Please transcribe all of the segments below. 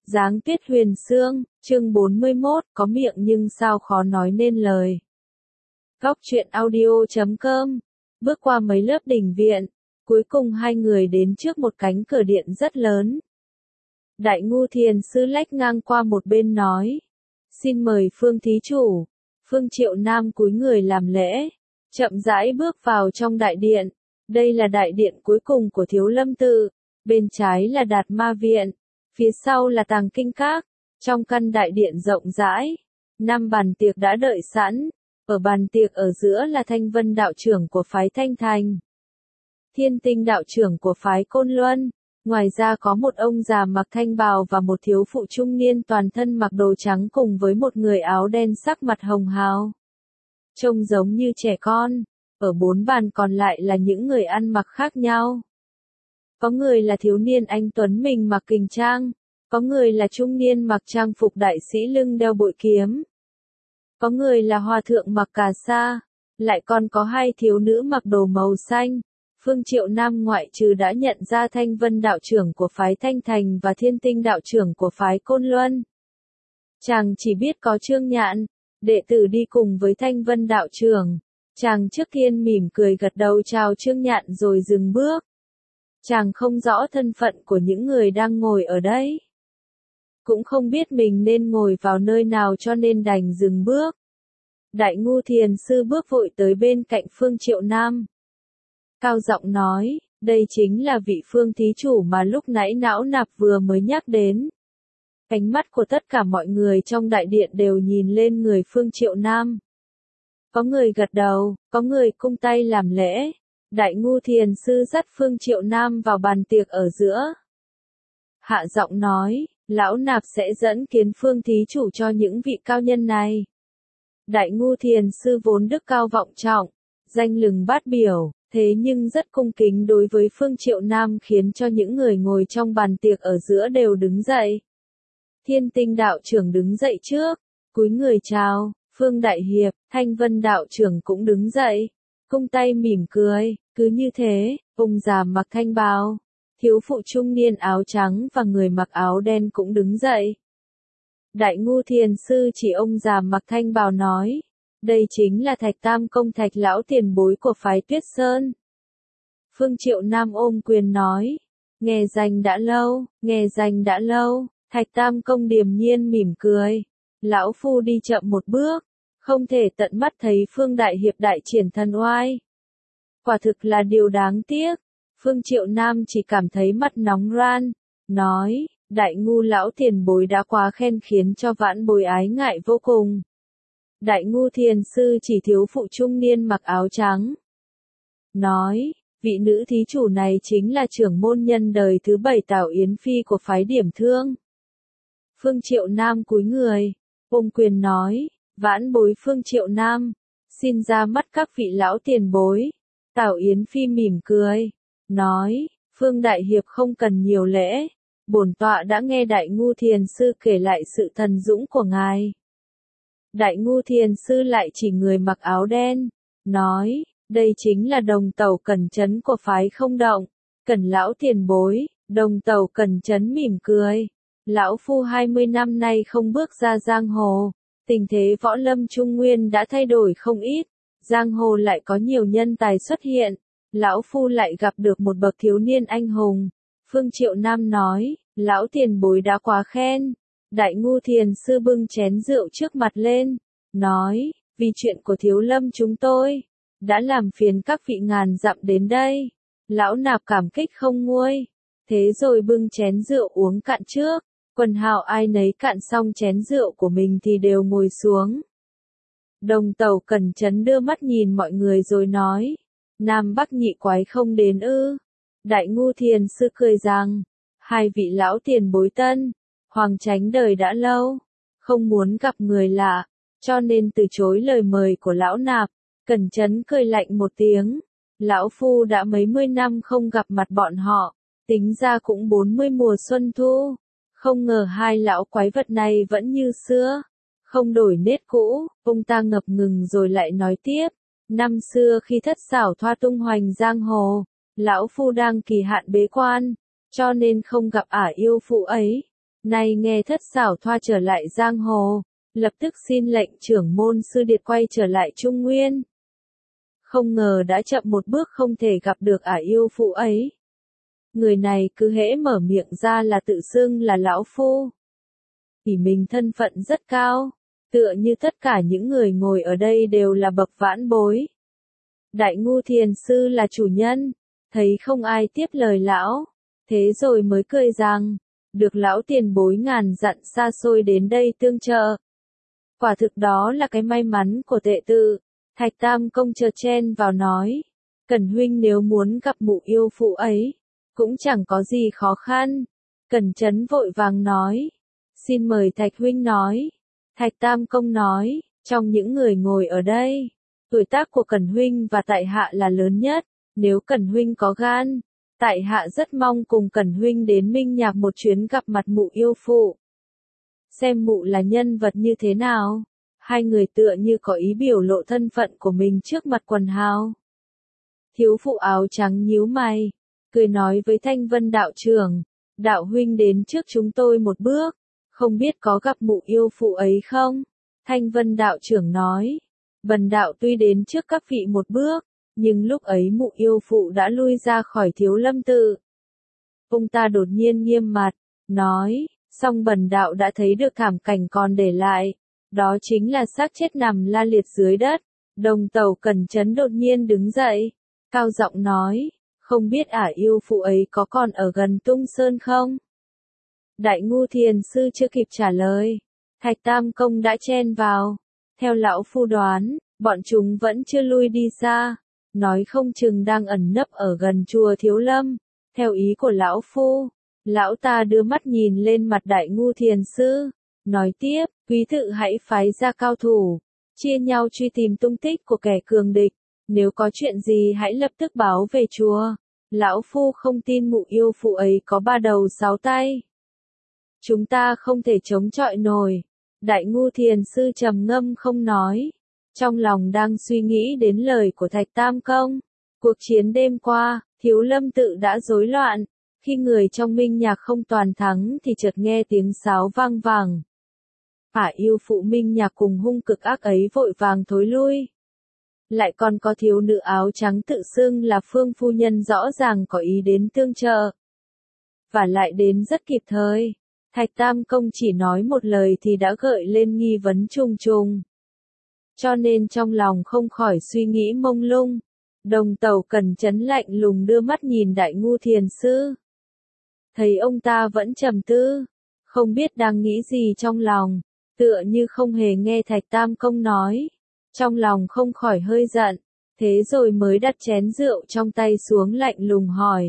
Giáng tuyết huyền sương, chương 41, có miệng nhưng sao khó nói nên lời. Góc truyện audio.com. Bước qua mấy lớp đình viện, cuối cùng hai người đến trước một cánh cửa điện rất lớn. Đại ngu thiền sư lách ngang qua một bên nói. Xin mời Phương thí chủ. Phương Triệu Nam cúi người làm lễ, chậm rãi bước vào trong đại điện. Đây là đại điện cuối cùng của Thiếu Lâm Tự, bên trái là Đạt Ma Viện, phía sau là Tàng Kinh Các. Trong căn đại điện rộng rãi, 5 bàn tiệc đã đợi sẵn, ở bàn tiệc ở giữa là Thanh Vân đạo trưởng của phái Thanh Thành, Thiên Tinh đạo trưởng của phái Côn Luân, ngoài ra có một ông già mặc thanh bào và một thiếu phụ trung niên toàn thân mặc đồ trắng cùng với một người áo đen sắc mặt hồng hào, trông giống như trẻ con. Ở 4 bàn còn lại là những người ăn mặc khác nhau. Có người là thiếu niên anh tuấn mình mặc kình trang, có người là trung niên mặc trang phục đại sĩ lưng đeo bội kiếm, có người là hòa thượng mặc cà sa, lại còn có 2 thiếu nữ mặc đồ màu xanh. Phương Triệu Nam ngoại trừ đã nhận ra Thanh Vân đạo trưởng của phái Thanh Thành và Thiên Tinh đạo trưởng của phái Côn Luân. Chàng chỉ biết có Trương Nhạn, đệ tử đi cùng với Thanh Vân đạo trưởng. Chàng trước tiên mỉm cười gật đầu chào Trương Nhạn rồi dừng bước. Chàng không rõ thân phận của những người đang ngồi ở đây, cũng không biết mình nên ngồi vào nơi nào cho nên đành dừng bước. Đại ngu thiền sư bước vội tới bên cạnh Phương Triệu Nam, cao giọng nói, đây chính là vị Phương thí chủ mà lúc nãy Não Nạp vừa mới nhắc đến. Ánh mắt của tất cả mọi người trong đại điện đều nhìn lên người Phương Triệu Nam. Có người gật đầu, có người cung tay làm lễ. Đại ngu thiền sư dắt Phương Triệu Nam vào bàn tiệc ở giữa. Hạ giọng nói, Lão Nạp sẽ dẫn kiến Phương thí chủ cho những vị cao nhân này. Đại ngu thiền sư vốn đức cao vọng trọng, danh lừng bát biểu, thế nhưng rất cung kính đối với Phương Triệu Nam khiến cho những người ngồi trong bàn tiệc ở giữa đều đứng dậy. Thiên Tinh đạo trưởng đứng dậy trước, cúi người chào. Phương Đại Hiệp, Thanh Vân đạo trưởng cũng đứng dậy, cung tay mỉm cười. Cứ như thế, ông già mặc thanh bào, thiếu phụ trung niên áo trắng và người mặc áo đen cũng đứng dậy. Đại ngu thiền sư chỉ ông già mặc thanh bào nói, đây chính là Thạch Tam Công Thạch lão tiền bối của phái Tuyết Sơn. Phương Triệu Nam ôm quyền nói, nghe danh đã lâu, nghe danh đã lâu. Thạch Tam Công điềm nhiên mỉm cười, lão phu đi chậm một bước, không thể tận mắt thấy Phương Đại Hiệp đại triển thần oai. Quả thực là điều đáng tiếc. Phương Triệu Nam chỉ cảm thấy mặt nóng ran, nói, đại ngu lão tiền bối đã quá khen khiến cho vãn bối ái ngại vô cùng. Đại ngu thiền sư chỉ thiếu phụ trung niên mặc áo trắng, nói, vị nữ thí chủ này chính là trưởng môn nhân đời thứ 7 Tảo Yến Phi của phái Điểm Thương. Phương Triệu Nam cúi người, ôm quyền nói, vãn bối Phương Triệu Nam, xin ra mắt các vị lão tiền bối. Tảo Yến Phi mỉm cười, nói, Phương Đại Hiệp không cần nhiều lễ, bổn tọa đã nghe Đại ngu thiền sư kể lại sự thần dũng của ngài. Đại ngu thiền sư lại chỉ người mặc áo đen, nói, đây chính là Đồng Tẩu Cẩn Chấn của phái Không Động. Cẩn lão tiền bối. Đồng Tẩu Cẩn Chấn mỉm cười, lão phu 20 năm nay không bước ra giang hồ, tình thế võ lâm trung nguyên đã thay đổi không ít, giang hồ lại có nhiều nhân tài xuất hiện, lão phu lại gặp được một bậc thiếu niên anh hùng. Phương Triệu Nam nói, lão tiền bối đã quá khen. Đại ngu thiền sư bưng chén rượu trước mặt lên, nói, vì chuyện của Thiếu Lâm chúng tôi đã làm phiền các vị ngàn dặm đến đây, lão nạp cảm kích không nguôi. Thế rồi bưng chén rượu uống cạn trước, quần hào ai nấy cạn xong chén rượu của mình thì đều ngồi xuống. Đồng Tẩu Cẩn Chấn đưa mắt nhìn mọi người rồi nói, Nam Bắc nhị quái không đến ư? Đại ngu thiền sư cười rằng, hai vị lão tiền bối tân, hoàng tránh đời đã lâu, không muốn gặp người lạ, cho nên từ chối lời mời của lão nạp. Cẩn Chấn cười lạnh một tiếng, lão phu đã mấy mươi năm không gặp mặt bọn họ, tính ra cũng 40 mùa xuân thu, không ngờ hai lão quái vật này vẫn như xưa, không đổi nết cũ. Ông ta ngập ngừng rồi lại nói tiếp, năm xưa khi thất xảo thoa tung hoành giang hồ, lão phu đang kỳ hạn bế quan, cho nên không gặp ả yêu phụ ấy. nay nghe thất xảo thoa trở lại giang hồ, lập tức xin lệnh trưởng môn sư điệt quay trở lại Trung Nguyên. Không ngờ đã chậm một bước không thể gặp được yêu phụ ấy. Người này cứ hễ mở miệng ra là tự xưng là lão phu. Vì mình thân phận rất cao, tựa như tất cả những người ngồi ở đây đều là bậc vãn bối. Đại Ngu Thiền Sư là chủ nhân, thấy không ai tiếp lời lão, thế rồi mới cười rằng, được lão tiền bối ngàn dặn xa xôi đến đây tương trợ. Quả thực đó là cái may mắn của tệ tự. Thạch Tam Công chợt chen vào nói, Cẩn huynh nếu muốn gặp mụ yêu phụ ấy, cũng chẳng có gì khó khăn. Cẩn Chấn vội vàng nói, xin mời Thạch huynh nói. Thạch Tam Công nói, trong những người ngồi ở đây, tuổi tác của Cẩn huynh và tại hạ là lớn nhất, nếu Cẩn huynh có gan, tại hạ rất mong cùng Cẩn huynh đến Minh Nhạc một chuyến gặp mặt mụ yêu phụ. Xem mụ là nhân vật như thế nào. Hai người tựa như có ý biểu lộ thân phận của mình trước mặt quần hào. Thiếu phụ áo trắng nhíu mày, cười nói với Thanh Vân đạo trưởng, đạo huynh đến trước chúng tôi một bước, không biết có gặp mụ yêu phụ ấy không? Thanh Vân đạo trưởng nói, bần đạo tuy đến trước các vị một bước, nhưng lúc ấy mụ yêu phụ đã lui ra khỏi Thiếu Lâm tự. Ông ta đột nhiên nghiêm mặt, nói, song bần đạo đã thấy được thảm cảnh còn để lại. Đó chính là xác chết nằm la liệt dưới đất. Đồng tàu Cẩn Chấn đột nhiên đứng dậy, cao giọng nói, không biết yêu phụ ấy có còn ở gần Tung Sơn không? Đại Ngu Thiền Sư chưa kịp trả lời, Thạch Tam Công đã chen vào. Theo lão phu đoán, bọn chúng vẫn chưa lui đi xa, nói không chừng đang ẩn nấp ở gần chùa Thiếu Lâm. Theo ý của lão phu, lão ta đưa mắt nhìn lên mặt Đại Ngu Thiền Sư, nói tiếp, quý tự hãy phái ra cao thủ, chia nhau truy tìm tung tích của kẻ cường địch, nếu có chuyện gì hãy lập tức báo về chùa. Lão phu không tin mụ yêu phụ ấy có 3 đầu 6 tay. Chúng ta không thể chống chọi nổi. Đại Ngu Thiền Sư trầm ngâm không nói, trong lòng đang suy nghĩ đến lời của Thạch Tam Công. Cuộc chiến đêm qua, Thiếu Lâm tự đã rối loạn, khi người trong Minh Nhạc không toàn thắng thì chợt nghe tiếng sáo vang vẳng. Yêu phụ Minh Nhạc cùng hung cực ác ấy vội vàng thối lui. Lại còn có thiếu nữ áo trắng tự xưng là Phương phu nhân rõ ràng có ý đến tương trợ. Và lại đến rất kịp thời. Thạch Tam Công chỉ nói một lời thì đã gợi lên nghi vấn trùng trùng. Cho nên trong lòng không khỏi suy nghĩ mông lung. Đồng tàu Cẩn Chấn lạnh lùng đưa mắt nhìn Đại Ngu Thiền Sư. Thấy ông ta vẫn trầm tư, không biết đang nghĩ gì trong lòng, tựa như không hề nghe Thạch Tam Công nói. Trong lòng không khỏi hơi giận, thế rồi mới đặt chén rượu trong tay xuống lạnh lùng hỏi.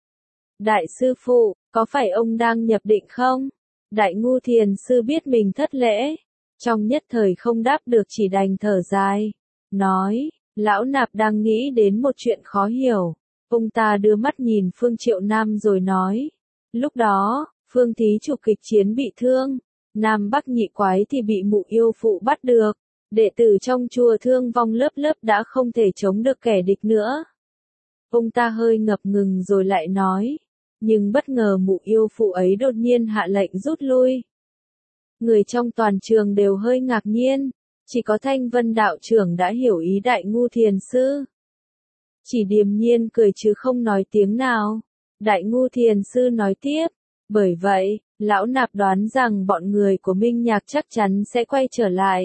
Đại sư phụ, có phải ông đang nhập định không? Đại Ngu Thiền Sư biết mình thất lễ, trong nhất thời không đáp được chỉ đành thở dài, nói, lão nạp đang nghĩ đến một chuyện khó hiểu. Ông ta đưa mắt nhìn Phương Triệu Nam rồi nói, lúc đó, Phương thí chủ kịch chiến bị thương, Nam Bắc nhị quái thì bị mụ yêu phụ bắt được, đệ tử trong chùa thương vong lớp lớp đã không thể chống được kẻ địch nữa. Ông ta hơi ngập ngừng rồi lại nói, nhưng bất ngờ mụ yêu phụ ấy đột nhiên hạ lệnh rút lui. Người trong toàn trường đều hơi ngạc nhiên, chỉ có Thanh Vân đạo trưởng đã hiểu ý Đại Ngu Thiền Sư. Chỉ điềm nhiên cười chứ không nói tiếng nào. Đại Ngu Thiền Sư nói tiếp, bởi vậy, lão nạp đoán rằng bọn người của Minh Nhạc chắc chắn sẽ quay trở lại.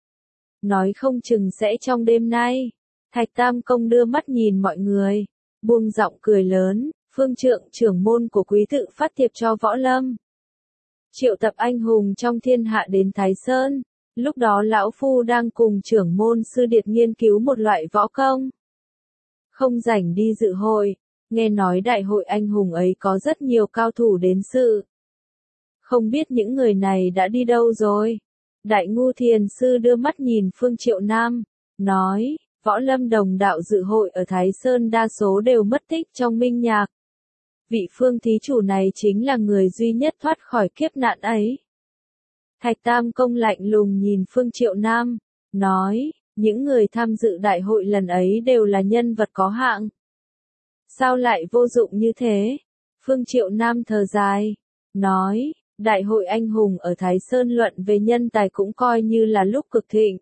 Nói không chừng sẽ trong đêm nay. Thạch Tam Công đưa mắt nhìn mọi người, buông giọng cười lớn, Phương Trượng trưởng môn của quý tự phát thiệp cho Võ Lâm. Triệu tập anh hùng trong thiên hạ đến Thái Sơn, lúc đó lão phu đang cùng trưởng môn sư điệt nghiên cứu một loại võ công. Không rảnh đi dự hội, nghe nói đại hội anh hùng ấy có rất nhiều cao thủ đến dự. Không biết những người này đã đi đâu rồi? Đại Ngu Thiền Sư đưa mắt nhìn Phương Triệu Nam, nói, Võ Lâm đồng đạo dự hội ở Thái Sơn đa số đều mất tích trong Minh Nhạc. Vị Phương thí chủ này chính là người duy nhất thoát khỏi kiếp nạn ấy. Thạch Tam Công lạnh lùng nhìn Phương Triệu Nam, nói, những người tham dự đại hội lần ấy đều là nhân vật có hạng. Sao lại vô dụng như thế? Phương Triệu Nam thở dài, nói, Đại hội anh hùng ở Thái Sơn luận về nhân tài cũng coi như là lúc cực thịnh.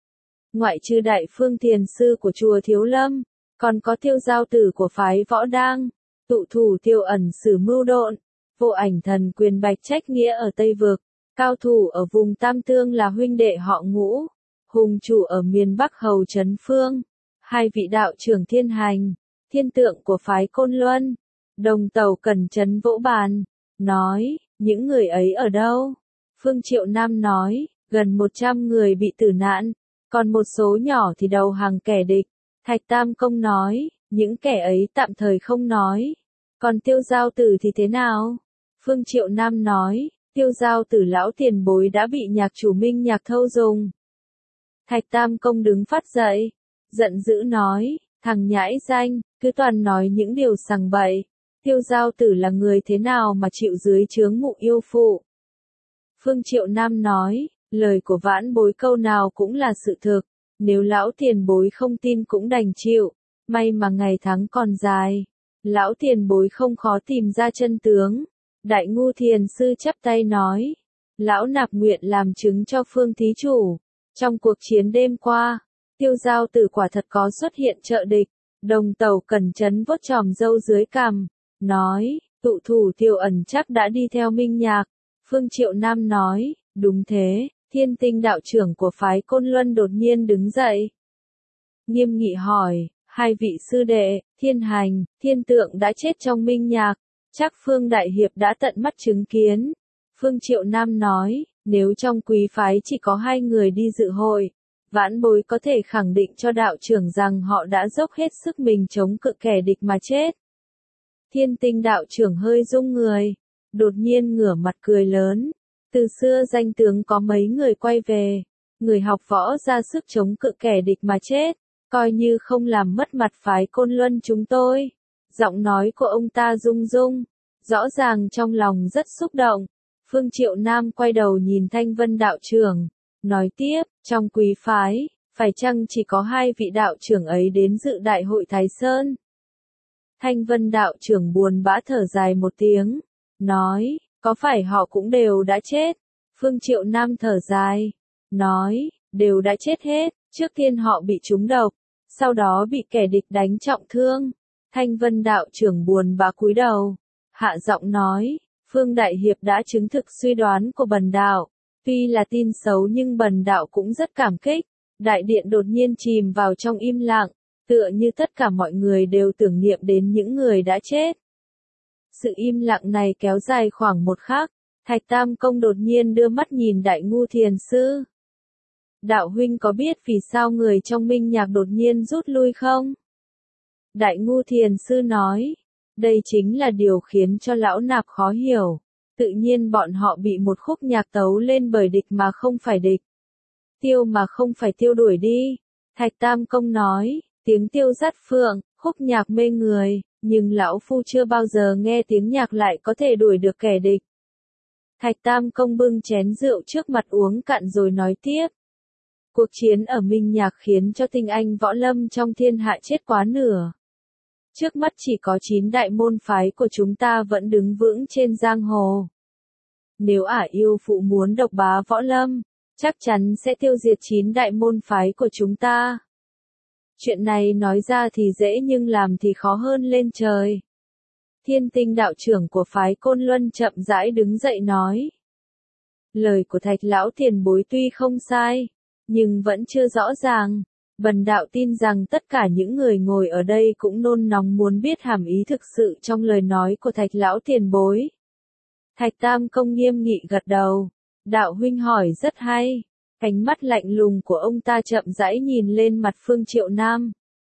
Ngoại trừ Đại Phương Thiền Sư của chùa Thiếu Lâm, còn có Tiêu Giao Tử của phái Võ Đang, tụ thủ Tiêu Ẩn Sử Mưu Độn, Vô Ảnh Thần Quyền Bạch Trách Nghĩa ở Tây Vực, cao thủ ở vùng Tam Tương là huynh đệ họ Ngũ, hùng chủ ở miền Bắc Hầu Trấn Phương, hai vị đạo trưởng Thiên Hành, Thiên Tượng của phái Côn Luân, Đồng Tàu Cẩn Trấn vỗ bàn, nói, những người ấy ở đâu? Phương Triệu Nam nói, gần 100 người bị tử nạn, còn một số nhỏ thì đầu hàng kẻ địch. Thạch Tam Công nói, những kẻ ấy tạm thời không nói. Còn Tiêu Giao Tử thì thế nào? Phương Triệu Nam nói, Tiêu Giao Tử lão tiền bối đã bị nhạc chủ Minh Nhạc thâu dùng. Thạch Tam Công đứng phát dậy, giận dữ nói, thằng nhãi danh, cứ toàn nói những điều sằng bậy. Tiêu Giao Tử là người thế nào mà chịu dưới chướng mụ yêu phụ? Phương Triệu Nam nói, lời của vãn bối câu nào cũng là sự thực, nếu lão tiền bối không tin cũng đành chịu, may mà ngày tháng còn dài. Lão tiền bối không khó tìm ra chân tướng. Đại Ngu Thiền Sư chắp tay nói, lão nạp nguyện làm chứng cho Phương thí chủ. Trong cuộc chiến đêm qua, Tiêu Giao Tử quả thật có xuất hiện trợ địch. Đồng Tàu Cẩn Trấn vuốt chòm râu dưới cằm, nói, tụ thủ Tiêu Ẩn chắc đã đi theo Minh Nhạc. Phương Triệu Nam nói, đúng thế. Thiên Tinh đạo trưởng của phái Côn Luân đột nhiên đứng dậy, nghiêm nghị hỏi, hai vị sư đệ, Thiên Hành, Thiên Tượng đã chết trong Minh Nhạc, chắc Phương Đại Hiệp đã tận mắt chứng kiến. Phương Triệu Nam nói, nếu trong quý phái chỉ có 2 người đi dự hội, vãn bối có thể khẳng định cho đạo trưởng rằng họ đã dốc hết sức mình chống cự kẻ địch mà chết. Thiên Tinh đạo trưởng hơi rung người, đột nhiên ngửa mặt cười lớn. Từ xưa danh tướng có mấy người quay về, người học võ ra sức chống cự kẻ địch mà chết, coi như không làm mất mặt phái Côn Luân chúng tôi. Giọng nói của ông ta rung rung, rõ ràng trong lòng rất xúc động. Phương Triệu Nam quay đầu nhìn Thanh Vân đạo trưởng, nói tiếp, trong quý phái, phải chăng chỉ có 2 vị đạo trưởng ấy đến dự đại hội Thái Sơn? Thanh Vân đạo trưởng buồn bã thở dài một tiếng, nói, có phải họ cũng đều đã chết? Phương Triệu Nam thở dài, nói, đều đã chết hết, trước tiên họ bị trúng độc, sau đó bị kẻ địch đánh trọng thương. Thanh Vân đạo trưởng buồn bã cúi đầu, hạ giọng nói, Phương Đại Hiệp đã chứng thực suy đoán của bần đạo, tuy là tin xấu nhưng bần đạo cũng rất cảm kích. Đại điện đột nhiên chìm vào trong im lặng, tựa như tất cả mọi người đều tưởng niệm đến những người đã chết. Sự im lặng này kéo dài khoảng một khắc, Thạch Tam Công đột nhiên đưa mắt nhìn Đại Ngu Thiền Sư. Đạo huynh có biết vì sao người trong Minh Nhạc đột nhiên rút lui không? Đại Ngu Thiền Sư nói, đây chính là điều khiến cho lão nạp khó hiểu. Tự nhiên bọn họ bị một khúc nhạc tấu lên bởi địch mà không phải địch. Tiêu mà không phải tiêu đuổi đi. Thạch Tam Công nói, tiếng tiêu dắt phượng, khúc nhạc mê người, nhưng lão phu chưa bao giờ nghe tiếng nhạc lại có thể đuổi được kẻ địch. Thạch Tam Công bưng chén rượu trước mặt uống cạn rồi nói tiếp. Cuộc chiến ở Minh Nhạc khiến cho tinh anh võ lâm trong thiên hạ chết quá nửa. Trước mắt chỉ có 9 đại môn phái của chúng ta vẫn đứng vững trên giang hồ. Nếu Ả Yêu Phụ muốn độc bá võ lâm, chắc chắn sẽ tiêu diệt 9 đại môn phái của chúng ta. Chuyện này nói ra thì dễ nhưng làm thì khó hơn lên trời. Thiên Tinh đạo trưởng của phái Côn Luân chậm rãi đứng dậy nói. Lời của Thạch lão tiền bối tuy không sai, nhưng vẫn chưa rõ ràng. Bần đạo tin rằng tất cả những người ngồi ở đây cũng nôn nóng muốn biết hàm ý thực sự trong lời nói của Thạch lão tiền bối. Thạch Tam Công nghiêm nghị gật đầu. Đạo huynh hỏi rất hay. Ánh mắt lạnh lùng của ông ta chậm rãi nhìn lên mặt Phương Triệu Nam.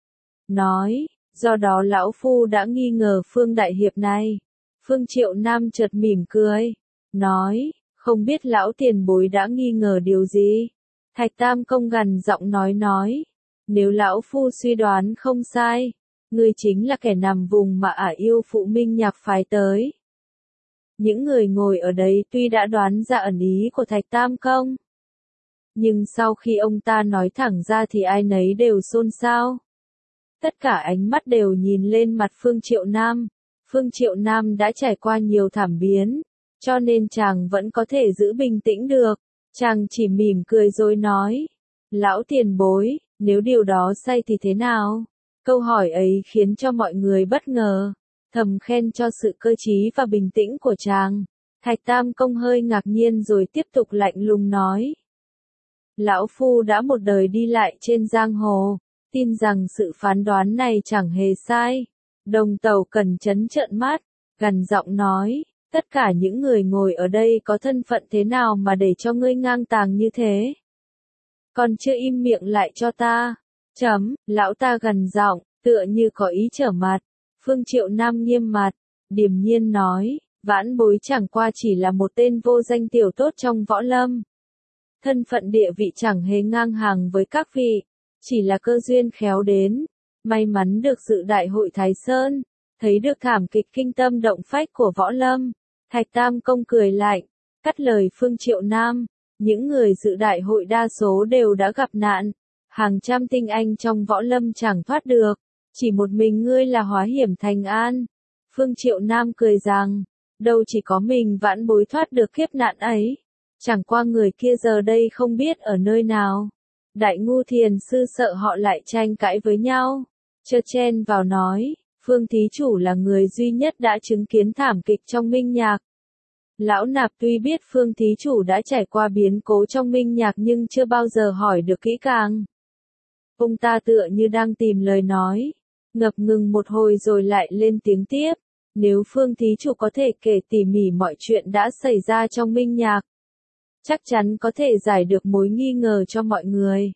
Nói, do đó lão phu đã nghi ngờ Phương Đại Hiệp này. Phương Triệu Nam chợt mỉm cười. Nói, không biết lão tiền bối đã nghi ngờ điều gì? Thạch Tam Công gằn giọng nói. Nếu lão phu suy đoán không sai, ngươi chính là kẻ nằm vùng mà Ả Yêu Phụ Minh Nhạc phái tới. Những người ngồi ở đấy tuy đã đoán ra ẩn ý của Thạch Tam Công, nhưng sau khi ông ta nói thẳng ra thì ai nấy đều xôn xao. Tất cả ánh mắt đều nhìn lên mặt Phương Triệu Nam. Phương Triệu Nam đã trải qua nhiều thảm biến, cho nên chàng vẫn có thể giữ bình tĩnh được. Chàng chỉ mỉm cười rồi nói, lão tiền bối, nếu điều đó sai thì thế nào? Câu hỏi ấy khiến cho mọi người bất ngờ, thầm khen cho sự cơ trí và bình tĩnh của chàng. Thạch Tam Công hơi ngạc nhiên rồi tiếp tục lạnh lùng nói. Lão Phu đã một đời đi lại trên giang hồ, tin rằng sự phán đoán này chẳng hề sai. Đồng Tàu Cẩn trấn trợn mắt, gằn giọng nói, tất cả những người ngồi ở đây có thân phận thế nào mà để cho ngươi ngang tàng như thế? Còn chưa im miệng lại cho ta. Lão ta gằn giọng, tựa như có ý trở mặt. Phương Triệu Nam nghiêm mặt, điềm nhiên nói, vãn bối chẳng qua chỉ là một tên vô danh tiểu tốt trong võ lâm. Thân phận địa vị chẳng hề ngang hàng với các vị, chỉ là cơ duyên khéo đến, may mắn được dự đại hội Thái Sơn, thấy được thảm kịch kinh tâm động phách của võ lâm. Thạch Tam Công cười lạnh, cắt lời Phương Triệu Nam, những người dự đại hội đa số đều đã gặp nạn, hàng trăm tinh anh trong võ lâm chẳng thoát được, chỉ một mình ngươi là hóa hiểm thành an. Phương Triệu Nam cười rằng, đâu chỉ có mình vãn bối thoát được kiếp nạn ấy, chẳng qua người kia giờ đây không biết ở nơi nào. Đại Ngu Thiền Sư sợ họ lại tranh cãi với nhau, chợt chen vào nói, Phương Thí Chủ là người duy nhất đã chứng kiến thảm kịch trong Minh Nhạc. Lão Nạp tuy biết Phương Thí Chủ đã trải qua biến cố trong Minh Nhạc nhưng chưa bao giờ hỏi được kỹ càng. Ông ta tựa như đang tìm lời nói, ngập ngừng một hồi rồi lại lên tiếng tiếp. Nếu Phương Thí Chủ có thể kể tỉ mỉ mọi chuyện đã xảy ra trong Minh Nhạc, chắc chắn có thể giải được mối nghi ngờ cho mọi người.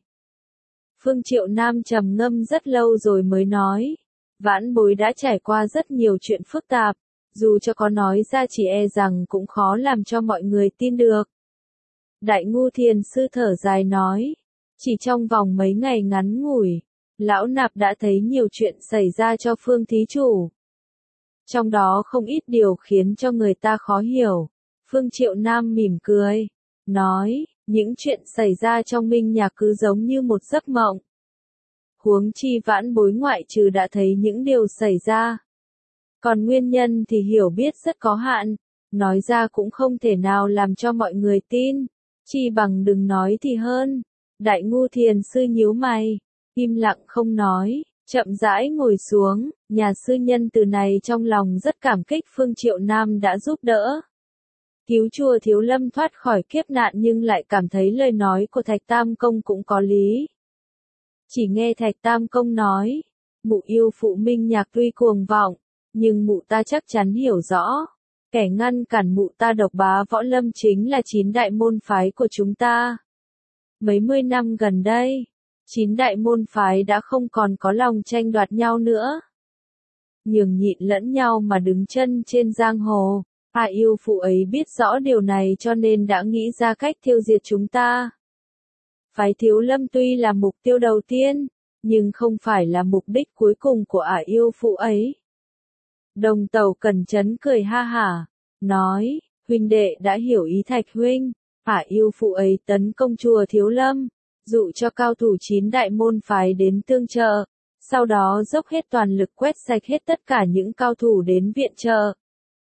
Phương Triệu Nam trầm ngâm rất lâu rồi mới nói, vãn bối đã trải qua rất nhiều chuyện phức tạp, dù cho có nói ra chỉ e rằng cũng khó làm cho mọi người tin được. Đại Ngu Thiền Sư thở dài nói, chỉ trong vòng mấy ngày ngắn ngủi, Lão Nạp đã thấy nhiều chuyện xảy ra cho Phương Thí Chủ. Trong đó không ít điều khiến cho người ta khó hiểu. Phương Triệu Nam mỉm cười, nói, những chuyện xảy ra trong Minh Nhạc cứ giống như một giấc mộng. Huống chi vãn bối ngoại trừ đã thấy những điều xảy ra. Còn nguyên nhân thì hiểu biết rất có hạn, nói ra cũng không thể nào làm cho mọi người tin, chi bằng đừng nói thì hơn. Đại Ngu Thiền Sư nhíu mày, im lặng không nói, chậm rãi ngồi xuống, nhà sư nhân từ này trong lòng rất cảm kích Phương Triệu Nam đã giúp đỡ. Cứu chùa Thiếu Lâm thoát khỏi kiếp nạn nhưng lại cảm thấy lời nói của Thạch Tam Công cũng có lý. Chỉ nghe Thạch Tam Công nói, mụ yêu phụ Minh Nhạc tuy cuồng vọng, nhưng mụ ta chắc chắn hiểu rõ, kẻ ngăn cản mụ ta độc bá võ lâm chính là 9 đại môn phái của chúng ta. Mấy mươi năm gần đây, 9 đại môn phái đã không còn có lòng tranh đoạt nhau nữa. Nhường nhịn lẫn nhau mà đứng chân trên giang hồ. Yêu phụ ấy biết rõ điều này cho nên đã nghĩ ra cách tiêu diệt chúng ta. Phái Thiếu Lâm tuy là mục tiêu đầu tiên, nhưng không phải là mục đích cuối cùng của yêu phụ ấy. Đồng Tàu Cẩn trấn cười ha hả, nói, huynh đệ đã hiểu ý Thạch huynh, yêu phụ ấy tấn công chùa Thiếu Lâm, dụ cho cao thủ 9 đại môn phái đến tương trợ, sau đó dốc hết toàn lực quét sạch hết tất cả những cao thủ đến viện trợ.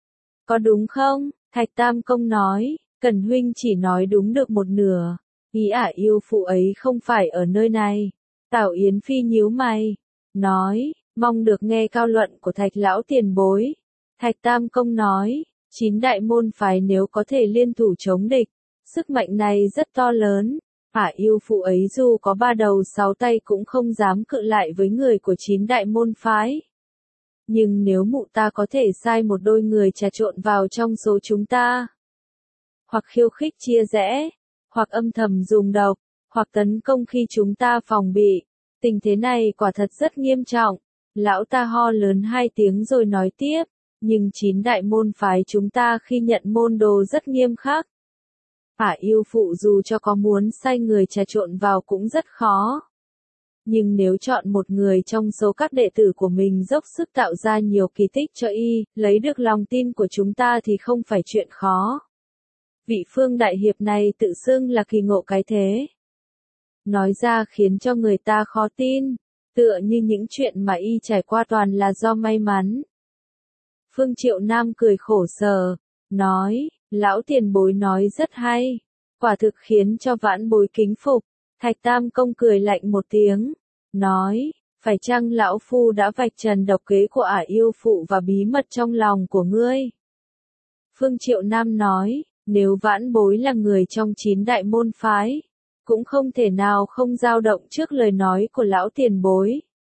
Có đúng không? Thạch Tam Công nói, Cẩn huynh chỉ nói đúng được một nửa, ý yêu phụ ấy không phải ở nơi này. Tào Yến Phi nhíu mày, nói, mong được nghe cao luận của Thạch lão tiền bối. Thạch Tam Công nói, 9 đại môn phái nếu có thể liên thủ chống địch, sức mạnh này rất to lớn. Yêu phụ ấy dù có 3 đầu 6 tay cũng không dám cự lại với người của 9 đại môn phái. Nhưng nếu mụ ta có thể sai một đôi người trà trộn vào trong số chúng ta, hoặc khiêu khích chia rẽ, hoặc âm thầm dùng độc, hoặc tấn công khi chúng ta phòng bị, tình thế này quả thật rất nghiêm trọng. Lão ta ho lớn 2 tiếng rồi nói tiếp, nhưng 9 đại môn phái chúng ta khi nhận môn đồ rất nghiêm khắc. Yêu phụ dù cho có muốn sai người trà trộn vào cũng rất khó. Nhưng nếu chọn một người trong số các đệ tử của mình dốc sức tạo ra nhiều kỳ tích cho lấy được lòng tin của chúng ta thì không phải chuyện khó. Vị Phương đại hiệp này tự xưng là kỳ ngộ cái thế. Nói ra khiến cho người ta khó tin, tựa như những chuyện mà trải qua toàn là do may mắn. Phương Triệu Nam cười khổ sở, nói, Lão tiền bối nói rất hay, quả thực khiến cho vãn bối kính phục. Thạch Tam Công cười lạnh một tiếng, nói, phải chăng lão phu đã vạch trần độc kế của ả yêu phụ và bí mật trong lòng của ngươi? Phương Triệu Nam nói, nếu vãn bối là người trong 9 đại môn phái, cũng không thể nào không dao động trước lời nói của lão tiền bối.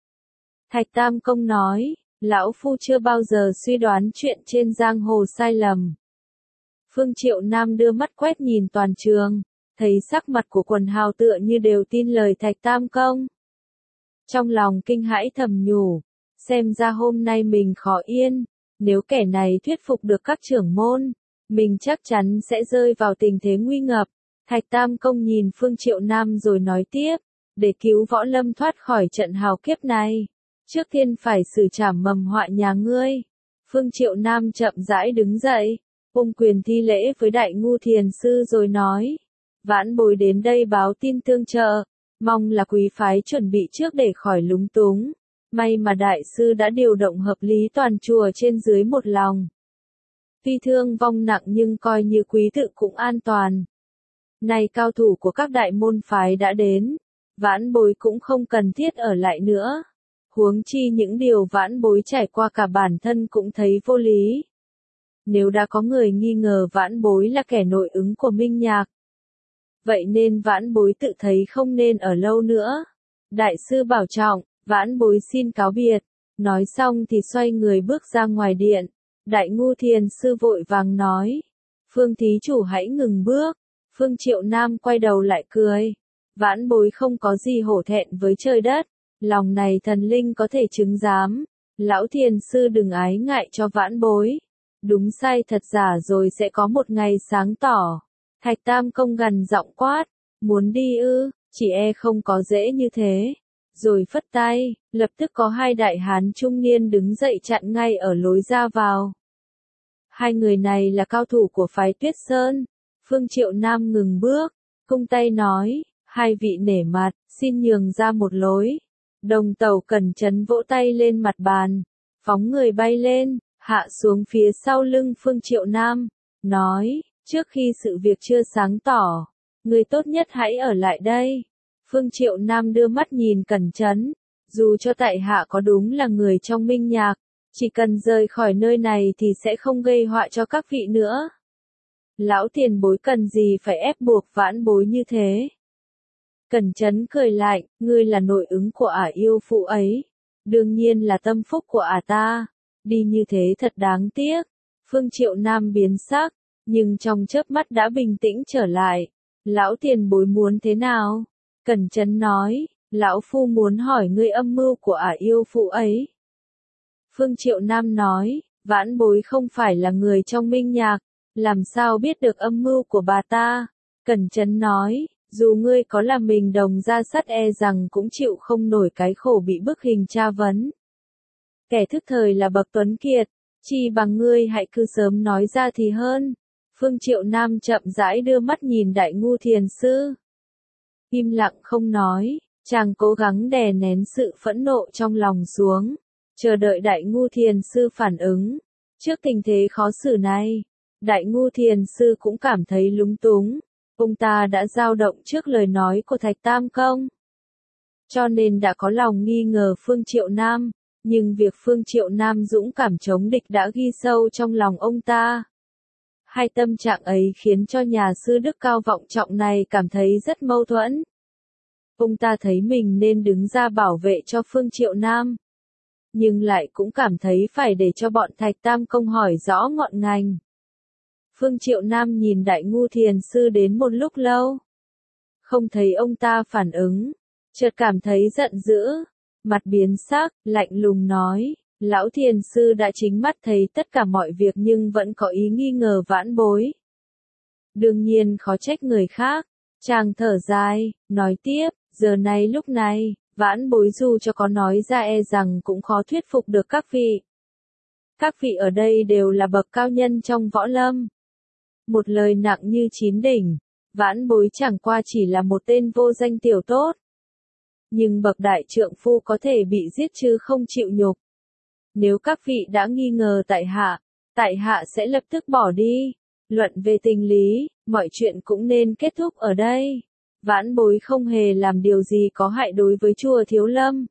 Thạch Tam Công nói, lão phu chưa bao giờ suy đoán chuyện trên giang hồ sai lầm. Phương Triệu Nam đưa mắt quét nhìn toàn trường, thấy sắc mặt của quần hào tựa như đều tin lời Thạch Tam Công. Trong lòng kinh hãi thầm nhủ, xem ra hôm nay mình khó yên, nếu kẻ này thuyết phục được các trưởng môn, mình chắc chắn sẽ rơi vào tình thế nguy ngập. Thạch Tam Công nhìn Phương Triệu Nam rồi nói tiếp, để cứu võ lâm thoát khỏi trận hào kiếp này, trước tiên phải xử trảm mầm họa nhà ngươi. Phương Triệu Nam chậm rãi đứng dậy, ôm quyền thi lễ với Đại Ngu Thiền Sư rồi nói, vãn bối đến đây báo tin tương trợ, mong là quý phái chuẩn bị trước để khỏi lúng túng. May mà Đại Sư đã điều động hợp lý toàn chùa trên dưới một lòng. Tuy thương vong nặng nhưng coi như quý tự cũng an toàn. Này cao thủ của các đại môn phái đã đến, vãn bối cũng không cần thiết ở lại nữa. Huống chi những điều vãn bối trải qua cả bản thân cũng thấy vô lý. Nếu đã có người nghi ngờ vãn bối là kẻ nội ứng của Minh Nhạc, vậy nên vãn bối tự thấy không nên ở lâu nữa. Đại sư bảo trọng, vãn bối xin cáo biệt. Nói xong thì xoay người bước ra ngoài điện. Đại Ngu Thiền Sư vội vàng nói, Phương thí chủ hãy ngừng bước. Phương Triệu Nam quay đầu lại cười, vãn bối không có gì hổ thẹn với trời đất, lòng này thần linh có thể chứng giám. Lão Thiền Sư đừng ái ngại cho vãn bối, đúng sai thật giả rồi sẽ có một ngày sáng tỏ. Thạch Tam Công gằn giọng quát, muốn đi ư, chỉ e không có dễ như thế. Rồi phất tay, lập tức có hai đại hán trung niên đứng dậy chặn ngay ở lối ra vào. Hai người này là cao thủ của phái Tuyết Sơn. Phương Triệu Nam ngừng bước, cung tay nói, hai vị nể mặt, xin nhường ra một lối. Đồng Tẩu Cẩn Chấn vỗ tay lên mặt bàn, phóng người bay lên, hạ xuống phía sau lưng Phương Triệu Nam, nói, trước khi sự việc chưa sáng tỏ, người tốt nhất hãy ở lại đây. Phương Triệu Nam đưa mắt nhìn Cẩn Chấn, dù cho tại hạ có đúng là người trong Minh Nhạc, chỉ cần rời khỏi nơi này thì sẽ không gây họa cho các vị nữa. Lão tiền bối cần gì phải ép buộc vãn bối như thế? Cẩn Chấn cười lạnh, ngươi là nội ứng của ả yêu phụ ấy, đương nhiên là tâm phúc của ả ta, đi như thế thật đáng tiếc. Phương Triệu Nam biến sắc, nhưng trong chớp mắt đã bình tĩnh trở lại. Lão tiền bối muốn thế nào? Cẩn Chấn nói, lão phu muốn hỏi ngươi âm mưu của ả yêu phụ ấy. Phương Triệu Nam nói, vãn bối không phải là người trong Minh Nhạc, làm sao biết được âm mưu của bà ta? Cẩn Chấn nói, dù ngươi có là mình đồng ra sắt e rằng cũng chịu không nổi cái khổ bị bức hình tra vấn. Kẻ thức thời là bậc tuấn kiệt, chi bằng ngươi hãy cứ sớm nói ra thì hơn. Phương Triệu Nam chậm rãi đưa mắt nhìn Đại Ngu Thiền Sư. Im lặng không nói, chàng cố gắng đè nén sự phẫn nộ trong lòng xuống, chờ đợi Đại Ngu Thiền Sư phản ứng. Trước tình thế khó xử này, Đại Ngu Thiền Sư cũng cảm thấy lúng túng. Ông ta đã dao động trước lời nói của Thạch Tam Công, cho nên đã có lòng nghi ngờ Phương Triệu Nam, nhưng việc Phương Triệu Nam dũng cảm chống địch đã ghi sâu trong lòng ông ta. Hai tâm trạng ấy khiến cho nhà sư đức cao vọng trọng này cảm thấy rất mâu thuẫn. Ông ta thấy mình nên đứng ra bảo vệ cho Phương Triệu Nam, nhưng lại cũng cảm thấy phải để cho bọn Thạch Tam Công hỏi rõ ngọn ngành. Phương Triệu Nam nhìn Đại Ngu Thiền Sư đến một lúc lâu, không thấy ông ta phản ứng, chợt cảm thấy giận dữ, mặt biến sắc, lạnh lùng nói, lão Thiền Sư đã chính mắt thấy tất cả mọi việc nhưng vẫn có ý nghi ngờ vãn bối. Đương nhiên khó trách người khác. Chàng thở dài, nói tiếp, giờ này lúc này, vãn bối dù cho có nói ra e rằng cũng khó thuyết phục được các vị. Các vị ở đây đều là bậc cao nhân trong võ lâm. Một lời nặng như 9 đỉnh, vãn bối chẳng qua chỉ là một tên vô danh tiểu tốt. Nhưng bậc đại trượng phu có thể bị giết chứ không chịu nhục. Nếu các vị đã nghi ngờ tại hạ sẽ lập tức bỏ đi. Luận về tình lý, mọi chuyện cũng nên kết thúc ở đây. Vãn bối không hề làm điều gì có hại đối với chùa Thiếu Lâm.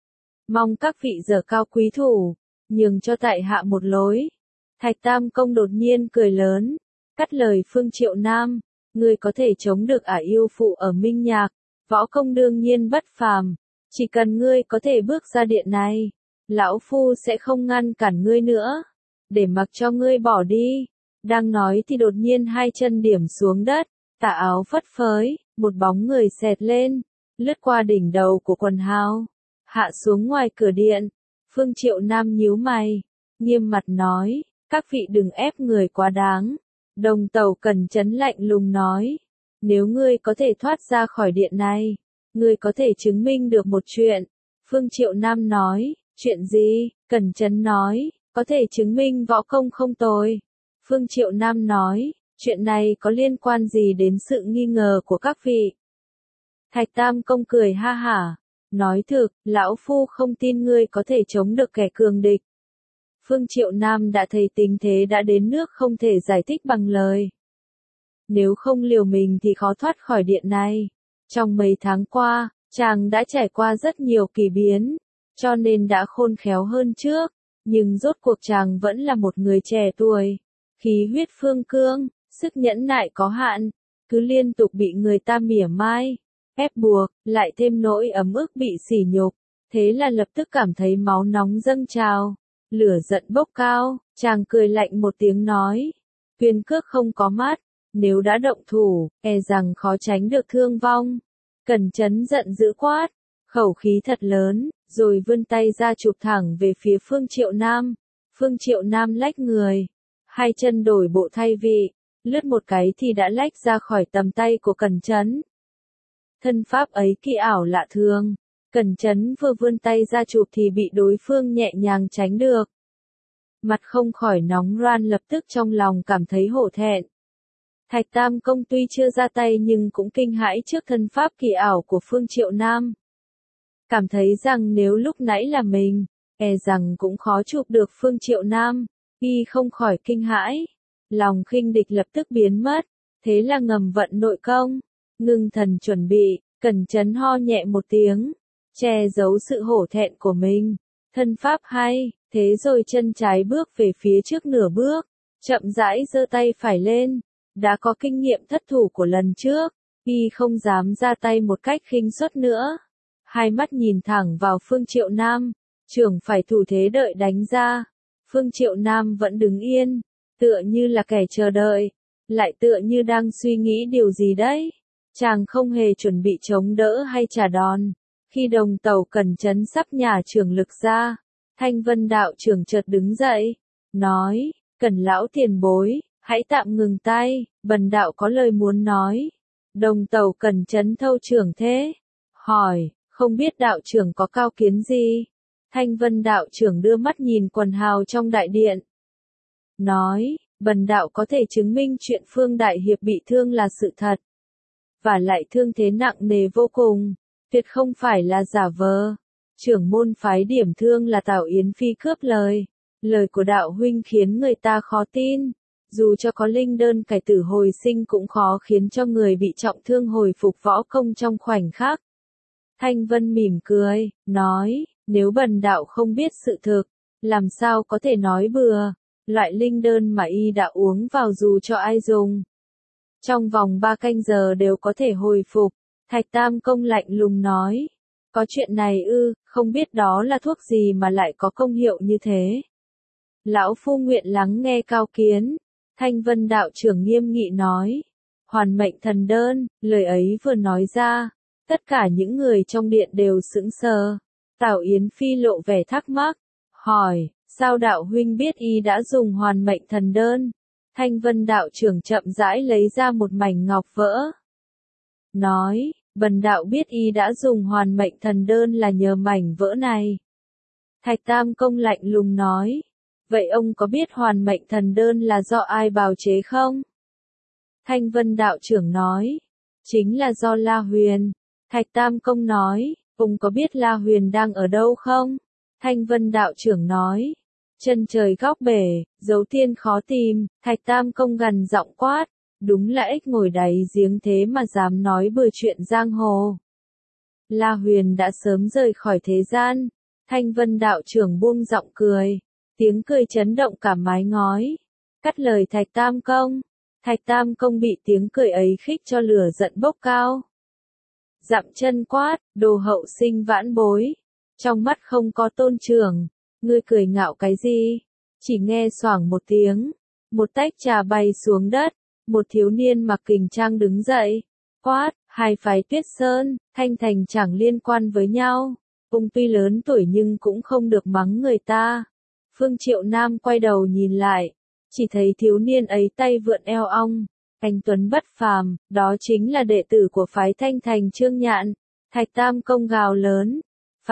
Mong các vị dở cao quý thủ, nhường cho tại hạ một lối. Thạch Tam Công đột nhiên cười lớn, cắt lời Phương Triệu Nam, ngươi có thể chống được ả yêu phụ ở Minh Nhạc, võ công đương nhiên bất phàm, chỉ cần ngươi có thể bước ra điện này, lão phu sẽ không ngăn cản ngươi nữa, để mặc cho ngươi bỏ đi. Đang nói thì đột nhiên hai chân điểm xuống đất, tà áo phất phới, một bóng người xẹt lên, lướt qua đỉnh đầu của quần hào, hạ xuống ngoài cửa điện. Phương Triệu Nam nhíu mày, nghiêm mặt nói, các vị đừng ép người quá đáng. Đồng Tàu Cẩn Chấn lạnh lùng nói, nếu ngươi có thể thoát ra khỏi điện này, ngươi có thể chứng minh được một chuyện. Phương Triệu Nam nói, chuyện gì? Cẩn Chấn nói, có thể chứng minh võ công không tồi. Phương Triệu Nam nói, chuyện này có liên quan gì đến sự nghi ngờ của các vị? Thạch Tam Công cười ha hả, nói thực, lão phu không tin ngươi có thể chống được kẻ cường địch. Phương Triệu Nam đã thấy tình thế đã đến nước không thể giải thích bằng lời. Nếu không liều mình thì khó thoát khỏi điện này. Trong mấy tháng qua, chàng đã trải qua rất nhiều kỳ biến, cho nên đã khôn khéo hơn trước, nhưng rốt cuộc chàng vẫn là một người trẻ tuổi. Khí huyết phương cương, sức nhẫn nại có hạn, cứ liên tục bị người ta mỉa mai, ép buộc, lại thêm nỗi ấm ức bị sỉ nhục, thế là lập tức cảm thấy máu nóng dâng trào, lửa giận bốc cao, chàng cười lạnh một tiếng nói, quyền cước không có mắt, nếu đã động thủ, e rằng khó tránh được thương vong. Cẩn Chấn giận dữ quát, khẩu khí thật lớn, rồi vươn tay ra chụp thẳng về phía Phương Triệu Nam. Phương Triệu Nam lách người, hai chân đổi bộ thay vị, lướt một cái thì đã lách ra khỏi tầm tay của Cẩn Chấn. Thân pháp ấy kỳ ảo lạ thường, Cẩn Chấn vừa vươn tay ra chụp thì bị đối phương nhẹ nhàng tránh được. Mặt không khỏi nóng ran, lập tức trong lòng cảm thấy hổ thẹn. Thạch Tam Công tuy chưa ra tay nhưng cũng kinh hãi trước thân pháp kỳ ảo của Phương Triệu Nam. Cảm thấy rằng nếu lúc nãy là mình, e rằng cũng khó chụp được Phương Triệu Nam, y không khỏi kinh hãi. Lòng khinh địch lập tức biến mất, thế là ngầm vận nội công, ngưng thần chuẩn bị, Cẩn Chấn ho nhẹ một tiếng, che giấu sự hổ thẹn của mình. Thân pháp hay, thế rồi chân trái bước về phía trước nửa bước, chậm rãi giơ tay phải lên. Đã có kinh nghiệm thất thủ của lần trước, y không dám ra tay một cách khinh suất nữa. Hai mắt nhìn thẳng vào Phương Triệu Nam, trưởng phải thủ thế đợi đánh ra. Phương Triệu Nam vẫn đứng yên, tựa như là kẻ chờ đợi, lại tựa như đang suy nghĩ điều gì đấy. Chàng không hề chuẩn bị chống đỡ hay trả đòn. Khi Đồng Tàu Cẩn Chấn sắp nhả trưởng lực ra, Thanh Vân đạo trưởng chợt đứng dậy, nói, Cẩn lão tiền bối, hãy tạm ngừng tay, bần đạo có lời muốn nói. Đồng Tàu Cẩn Chấn thâu trưởng thế, hỏi, không biết đạo trưởng có cao kiến gì? Thanh Vân đạo trưởng đưa mắt nhìn quần hào trong đại điện, nói, bần đạo có thể chứng minh chuyện Phương Đại Hiệp bị thương là sự thật, và lại thương thế nặng nề vô cùng, tuyệt không phải là giả vờ. Trưởng môn phái điểm thương là Tào Yến Phi cướp lời. Lời của đạo huynh khiến người ta khó tin. Dù cho có linh đơn cải tử hồi sinh cũng khó khiến cho người bị trọng thương hồi phục võ công trong khoảnh khắc. Thanh Vân mỉm cười, nói, nếu bần đạo không biết sự thực, làm sao có thể nói bừa, loại linh đơn mà y đã uống vào dù cho ai dùng, trong vòng 3 canh giờ đều có thể hồi phục. Thạch Tam Công lạnh lùng nói, có chuyện này ư, không biết đó là thuốc gì mà lại có công hiệu như thế. Lão phu nguyện lắng nghe cao kiến. Thanh Vân đạo trưởng nghiêm nghị nói, hoàn mệnh thần đơn. Lời ấy vừa nói ra, tất cả những người trong điện đều sững sờ. Tào Yến Phi lộ vẻ thắc mắc, hỏi, sao đạo huynh biết y đã dùng hoàn mệnh thần đơn? Thanh Vân đạo trưởng chậm rãi lấy ra một mảnh ngọc vỡ, nói, bần đạo biết y đã dùng hoàn mệnh thần đơn là nhờ mảnh vỡ này. Thạch Tam Công lạnh lùng nói, vậy ông có biết hoàn mệnh thần đơn là do ai bào chế không? Thanh Vân đạo trưởng nói, chính là do La Huyền. Thạch Tam Công nói, ông có biết La Huyền đang ở đâu không? Thanh Vân đạo trưởng nói, Chân trời góc bể, dấu tiên khó tìm, Thạch Tam Công gằn giọng quát, đúng là ếch ngồi đáy giếng thế mà dám nói bừa chuyện giang hồ. La Huyền đã sớm rời khỏi thế gian, Thanh Vân đạo trưởng buông giọng cười, tiếng cười chấn động cả mái ngói, cắt lời Thạch Tam Công. Thạch Tam Công bị tiếng cười ấy khích cho lửa giận bốc cao. Dậm chân quát, đồ hậu sinh vãn bối, trong mắt không có tôn trưởng, ngươi cười ngạo cái gì? Chỉ nghe xoảng một tiếng, một tách trà bay xuống đất, một thiếu niên mặc kình trang đứng dậy, quát, hai phái Tuyết Sơn, Thanh Thành chẳng liên quan với nhau, ông tuy lớn tuổi nhưng cũng không được mắng người ta. Phương Triệu Nam quay đầu nhìn lại, chỉ thấy thiếu niên ấy tay vượn eo ong, anh tuấn bất phàm, đó chính là đệ tử của phái Thanh Thành Trương Nhạn. Thạch Tam Công gào lớn,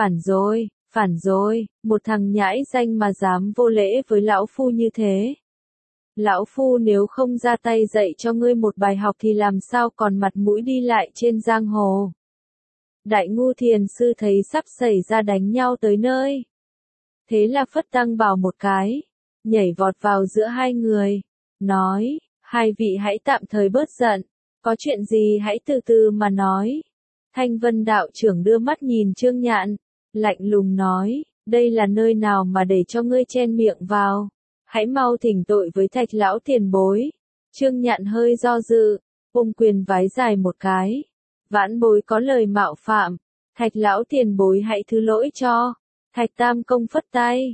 phản rồi, một thằng nhãi danh mà dám vô lễ với lão phu như thế. Lão phu nếu không ra tay dạy cho ngươi một bài học thì làm sao còn mặt mũi đi lại trên giang hồ. Đại ngu thiền sư thấy sắp xảy ra đánh nhau tới nơi. Thế là phất tăng bảo một cái, nhảy vọt vào giữa hai người, nói, hai vị hãy tạm thời bớt giận, có chuyện gì hãy từ từ mà nói. Thanh Vân đạo trưởng đưa mắt nhìn Trương Nhạn, lạnh lùng nói, đây là nơi nào mà để cho ngươi chen miệng vào, hãy mau thỉnh tội với Thạch lão tiền bối. Trương Nhạn hơi do dự, ôm quyền vái dài một cái, vãn bối có lời mạo phạm, Thạch lão tiền bối hãy thứ lỗi cho. Thạch Tam Công phất tay,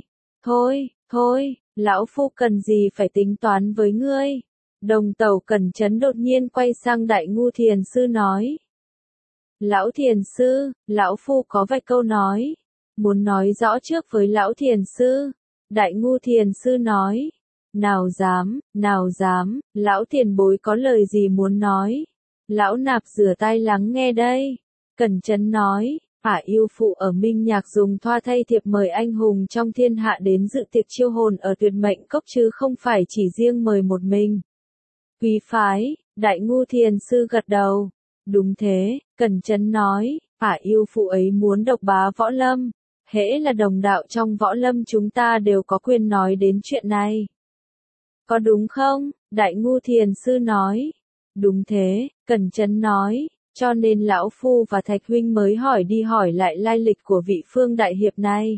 thôi, lão phu cần gì phải tính toán với ngươi. Đồng Tẩu Cẩn Chấn đột nhiên quay sang Đại ngu thiền sư nói, lão thiền sư, lão phu có vài câu nói, muốn nói rõ trước với lão thiền sư. Đại ngu thiền sư nói, nào dám, lão tiền bối có lời gì muốn nói. Lão nạp rửa tai lắng nghe đây. Cẩn Chấn nói, yêu phụ ở Minh Nhạc dùng thoa thay thiệp mời anh hùng trong thiên hạ đến dự tiệc chiêu hồn ở Tuyệt Mệnh Cốc chứ không phải chỉ riêng mời một mình. Quý phái, Đại ngu thiền sư gật đầu. Đúng thế, Cẩn Chấn nói, yêu phụ ấy muốn độc bá võ lâm. Hễ là đồng đạo trong võ lâm chúng ta đều có quyền nói đến chuyện này. Có đúng không? Đại ngu thiền sư nói. Đúng thế, Cẩn Chấn nói, cho nên lão phu và Thạch huynh mới hỏi đi hỏi lại lai lịch của vị Phương đại hiệp này.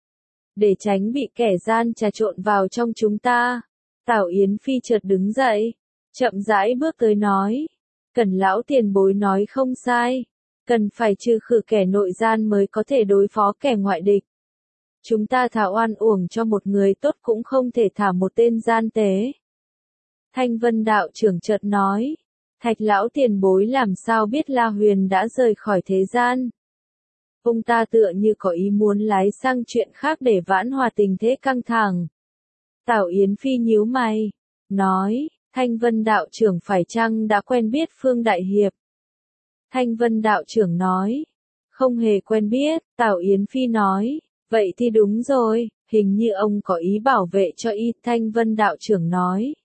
Để tránh bị kẻ gian trà trộn vào trong chúng ta. Tào Yến Phi chợt đứng dậy, chậm rãi bước tới nói, Cẩn lão tiền bối nói không sai. Cần phải trừ khử kẻ nội gian mới có thể đối phó kẻ ngoại địch. Chúng ta thả oan uổng cho một người tốt cũng không thể thả một tên gian tế. Thanh Vân đạo trưởng chợt nói, Thạch lão tiền bối làm sao biết La Huyền đã rời khỏi thế gian. Ông ta tựa như có ý muốn lái sang chuyện khác để vãn hòa tình thế căng thẳng. Tào Yến Phi nhíu mày, nói, Thanh Vân đạo trưởng phải chăng đã quen biết Phương đại hiệp. Thanh Vân đạo trưởng nói, không hề quen biết. Tào Yến Phi nói, vậy thì đúng rồi, hình như ông có ý bảo vệ cho y. Thanh Vân đạo trưởng nói,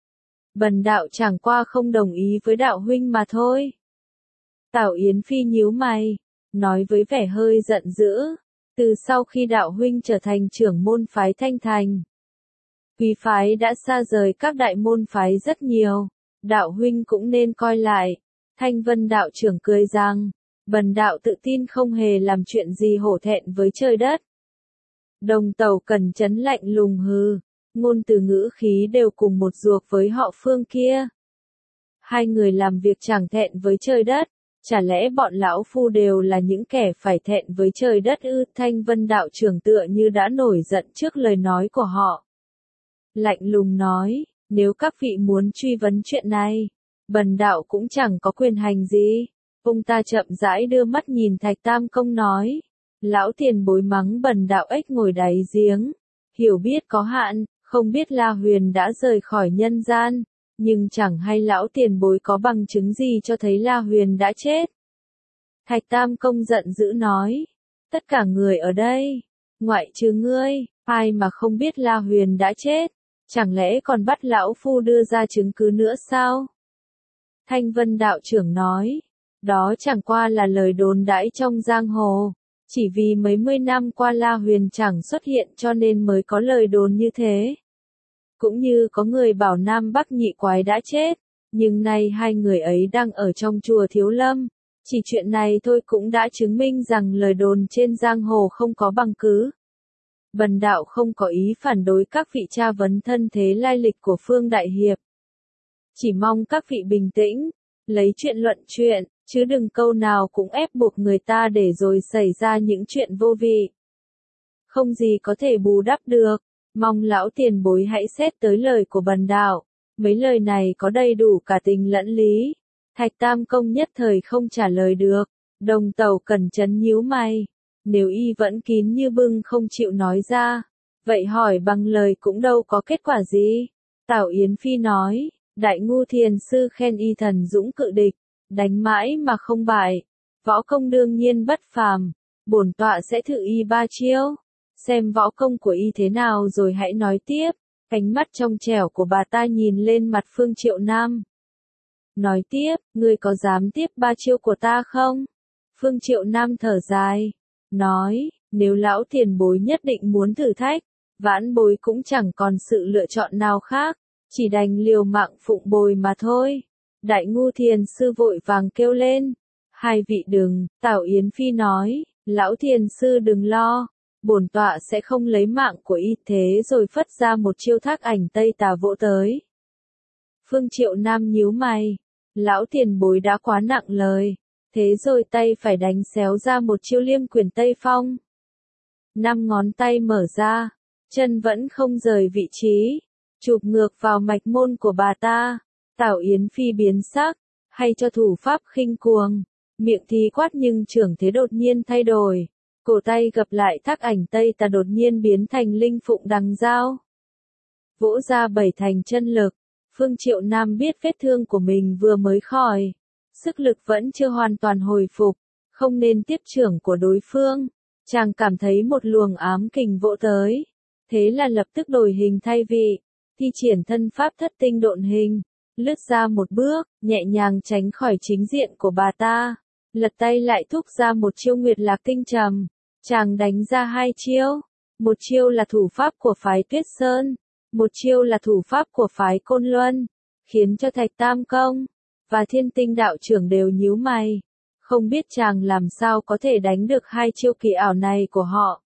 bần đạo chẳng qua không đồng ý với đạo huynh mà thôi. Tào Yến Phi nhíu mày, nói với vẻ hơi giận dữ, từ sau khi đạo huynh trở thành trưởng môn phái Thanh Thành, quý phái đã xa rời các đại môn phái rất nhiều, đạo huynh cũng nên coi lại. Thanh Vân đạo trưởng cười rằng, bần đạo tự tin không hề làm chuyện gì hổ thẹn với trời đất. Đồng Tẩu Cẩn Chấn lạnh lùng hừ, ngôn từ ngữ khí đều cùng một ruột với họ Phương kia. Hai người làm việc chẳng thẹn với trời đất, chả lẽ bọn lão phu đều là những kẻ phải thẹn với trời đất ư? Thanh Vân đạo trưởng tựa như đã nổi giận trước lời nói của họ. Lạnh lùng nói, nếu các vị muốn truy vấn chuyện này, bần đạo cũng chẳng có quyền hành gì. Ông ta chậm rãi đưa mắt nhìn Thạch Tam Công nói, lão tiền bối mắng bần đạo ếch ngồi đáy giếng, hiểu biết có hạn, không biết La Huyền đã rời khỏi nhân gian, nhưng chẳng hay lão tiền bối có bằng chứng gì cho thấy La Huyền đã chết. Thạch Tam Công giận dữ nói, tất cả người ở đây, ngoại trừ ngươi, ai mà không biết La Huyền đã chết, chẳng lẽ còn bắt lão phu đưa ra chứng cứ nữa sao? Thanh Vân đạo trưởng nói, đó chẳng qua là lời đồn đãi trong giang hồ, Chỉ vì mấy mươi năm qua La Huyền chẳng xuất hiện cho nên mới có lời đồn như thế. Cũng như có người bảo Nam Bắc nhị quái đã chết, nhưng nay hai người ấy đang ở trong chùa Thiếu Lâm. Chỉ chuyện này thôi cũng đã chứng minh rằng lời đồn trên giang hồ không có bằng cứ. Bần đạo không có ý phản đối các vị tra vấn thân thế lai lịch của Phương Đại Hiệp. Chỉ mong các vị bình tĩnh, lấy chuyện luận chuyện, chứ đừng câu nào cũng ép buộc người ta để rồi xảy ra những chuyện vô vị. Không gì có thể bù đắp được, mong lão tiền bối hãy xét tới lời của bần đạo. Mấy lời này có đầy đủ cả tình lẫn lý. Thạch Tam Công nhất thời không trả lời được, Đồng Tẩu Cẩn Chấn nhíu mày. Nếu y vẫn kín như bưng không chịu nói ra, vậy hỏi bằng lời cũng đâu có kết quả gì. Tào Yến Phi nói, Đại Ngu Thiền Sư khen y thần dũng cự địch, đánh mãi mà không bại, võ công đương nhiên bất phàm, bổn tọa sẽ thử y 3 chiêu, xem võ công của y thế nào rồi hãy nói tiếp. Ánh mắt trong trẻo của bà ta nhìn lên mặt Phương Triệu Nam. Nói tiếp, ngươi có dám tiếp 3 chiêu của ta không? Phương Triệu Nam thở dài, nói, nếu lão tiền bối nhất định muốn thử thách, vãn bối cũng chẳng còn sự lựa chọn nào khác, chỉ đành liều mạng phụng bồi mà thôi. Đại Ngu Thiền Sư vội vàng kêu lên, hai vị đừng. Tào Yến Phi nói, lão Thiền Sư đừng lo, bổn tọa sẽ không lấy mạng của y. Thế rồi phất ra một chiêu Thác Ảnh Tây Tà vỗ tới. Phương Triệu Nam nhíu mày, lão tiền bối đã quá nặng lời, thế rồi tay phải đánh xéo ra một chiêu Liêm Quyền Tây Phong. 5 ngón tay mở ra, chân vẫn không rời vị trí, chụp ngược vào mạch môn của bà ta. Tào Yến Phi biến sắc, hay cho thủ pháp khinh cuồng, miệng thì quát nhưng trưởng thế đột nhiên thay đổi, cổ tay gập lại Thác Ảnh Tây Tà đột nhiên biến thành Linh Phụng Đằng Dao. Vỗ ra 7 thành chân lực, Phương Triệu Nam biết vết thương của mình vừa mới khỏi, sức lực vẫn chưa hoàn toàn hồi phục, không nên tiếp trưởng của đối phương. Chàng cảm thấy một luồng ám kình vỗ tới, thế là lập tức đổi hình thay vị, thi triển thân pháp Thất Tinh Độn Hình, lướt ra một bước, nhẹ nhàng tránh khỏi chính diện của bà ta, lật tay lại thúc ra một chiêu Nguyệt Lạc Tinh Trầm. Chàng đánh ra 2 chiêu, một chiêu là thủ pháp của phái Tuyết Sơn, một chiêu là thủ pháp của phái Côn Luân, khiến cho Thạch Tam Công và Thiên Tinh đạo trưởng đều nhíu mày, không biết chàng làm sao có thể đánh được 2 chiêu kỳ ảo này của họ.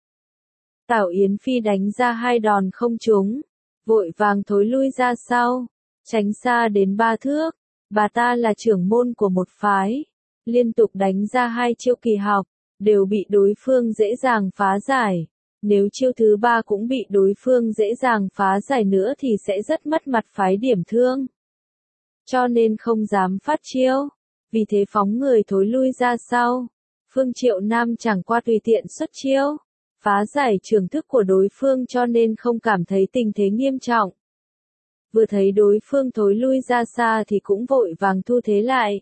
Tào Yến Phi đánh ra 2 đòn không trúng, vội vàng thối lui ra sau, tránh xa đến 3 thước. Bà ta là trưởng môn của một phái, liên tục đánh ra 2 chiêu kỳ học, đều bị đối phương dễ dàng phá giải. Nếu chiêu thứ 3 cũng bị đối phương dễ dàng phá giải nữa thì sẽ rất mất mặt phái Điểm Thương. Cho nên không dám phát chiêu, vì thế phóng người thối lui ra sau. Phương Triệu Nam chẳng qua tùy tiện xuất chiêu, phá giải trường thức của đối phương cho nên không cảm thấy tình thế nghiêm trọng. Vừa thấy đối phương thối lui ra xa thì cũng vội vàng thu thế lại.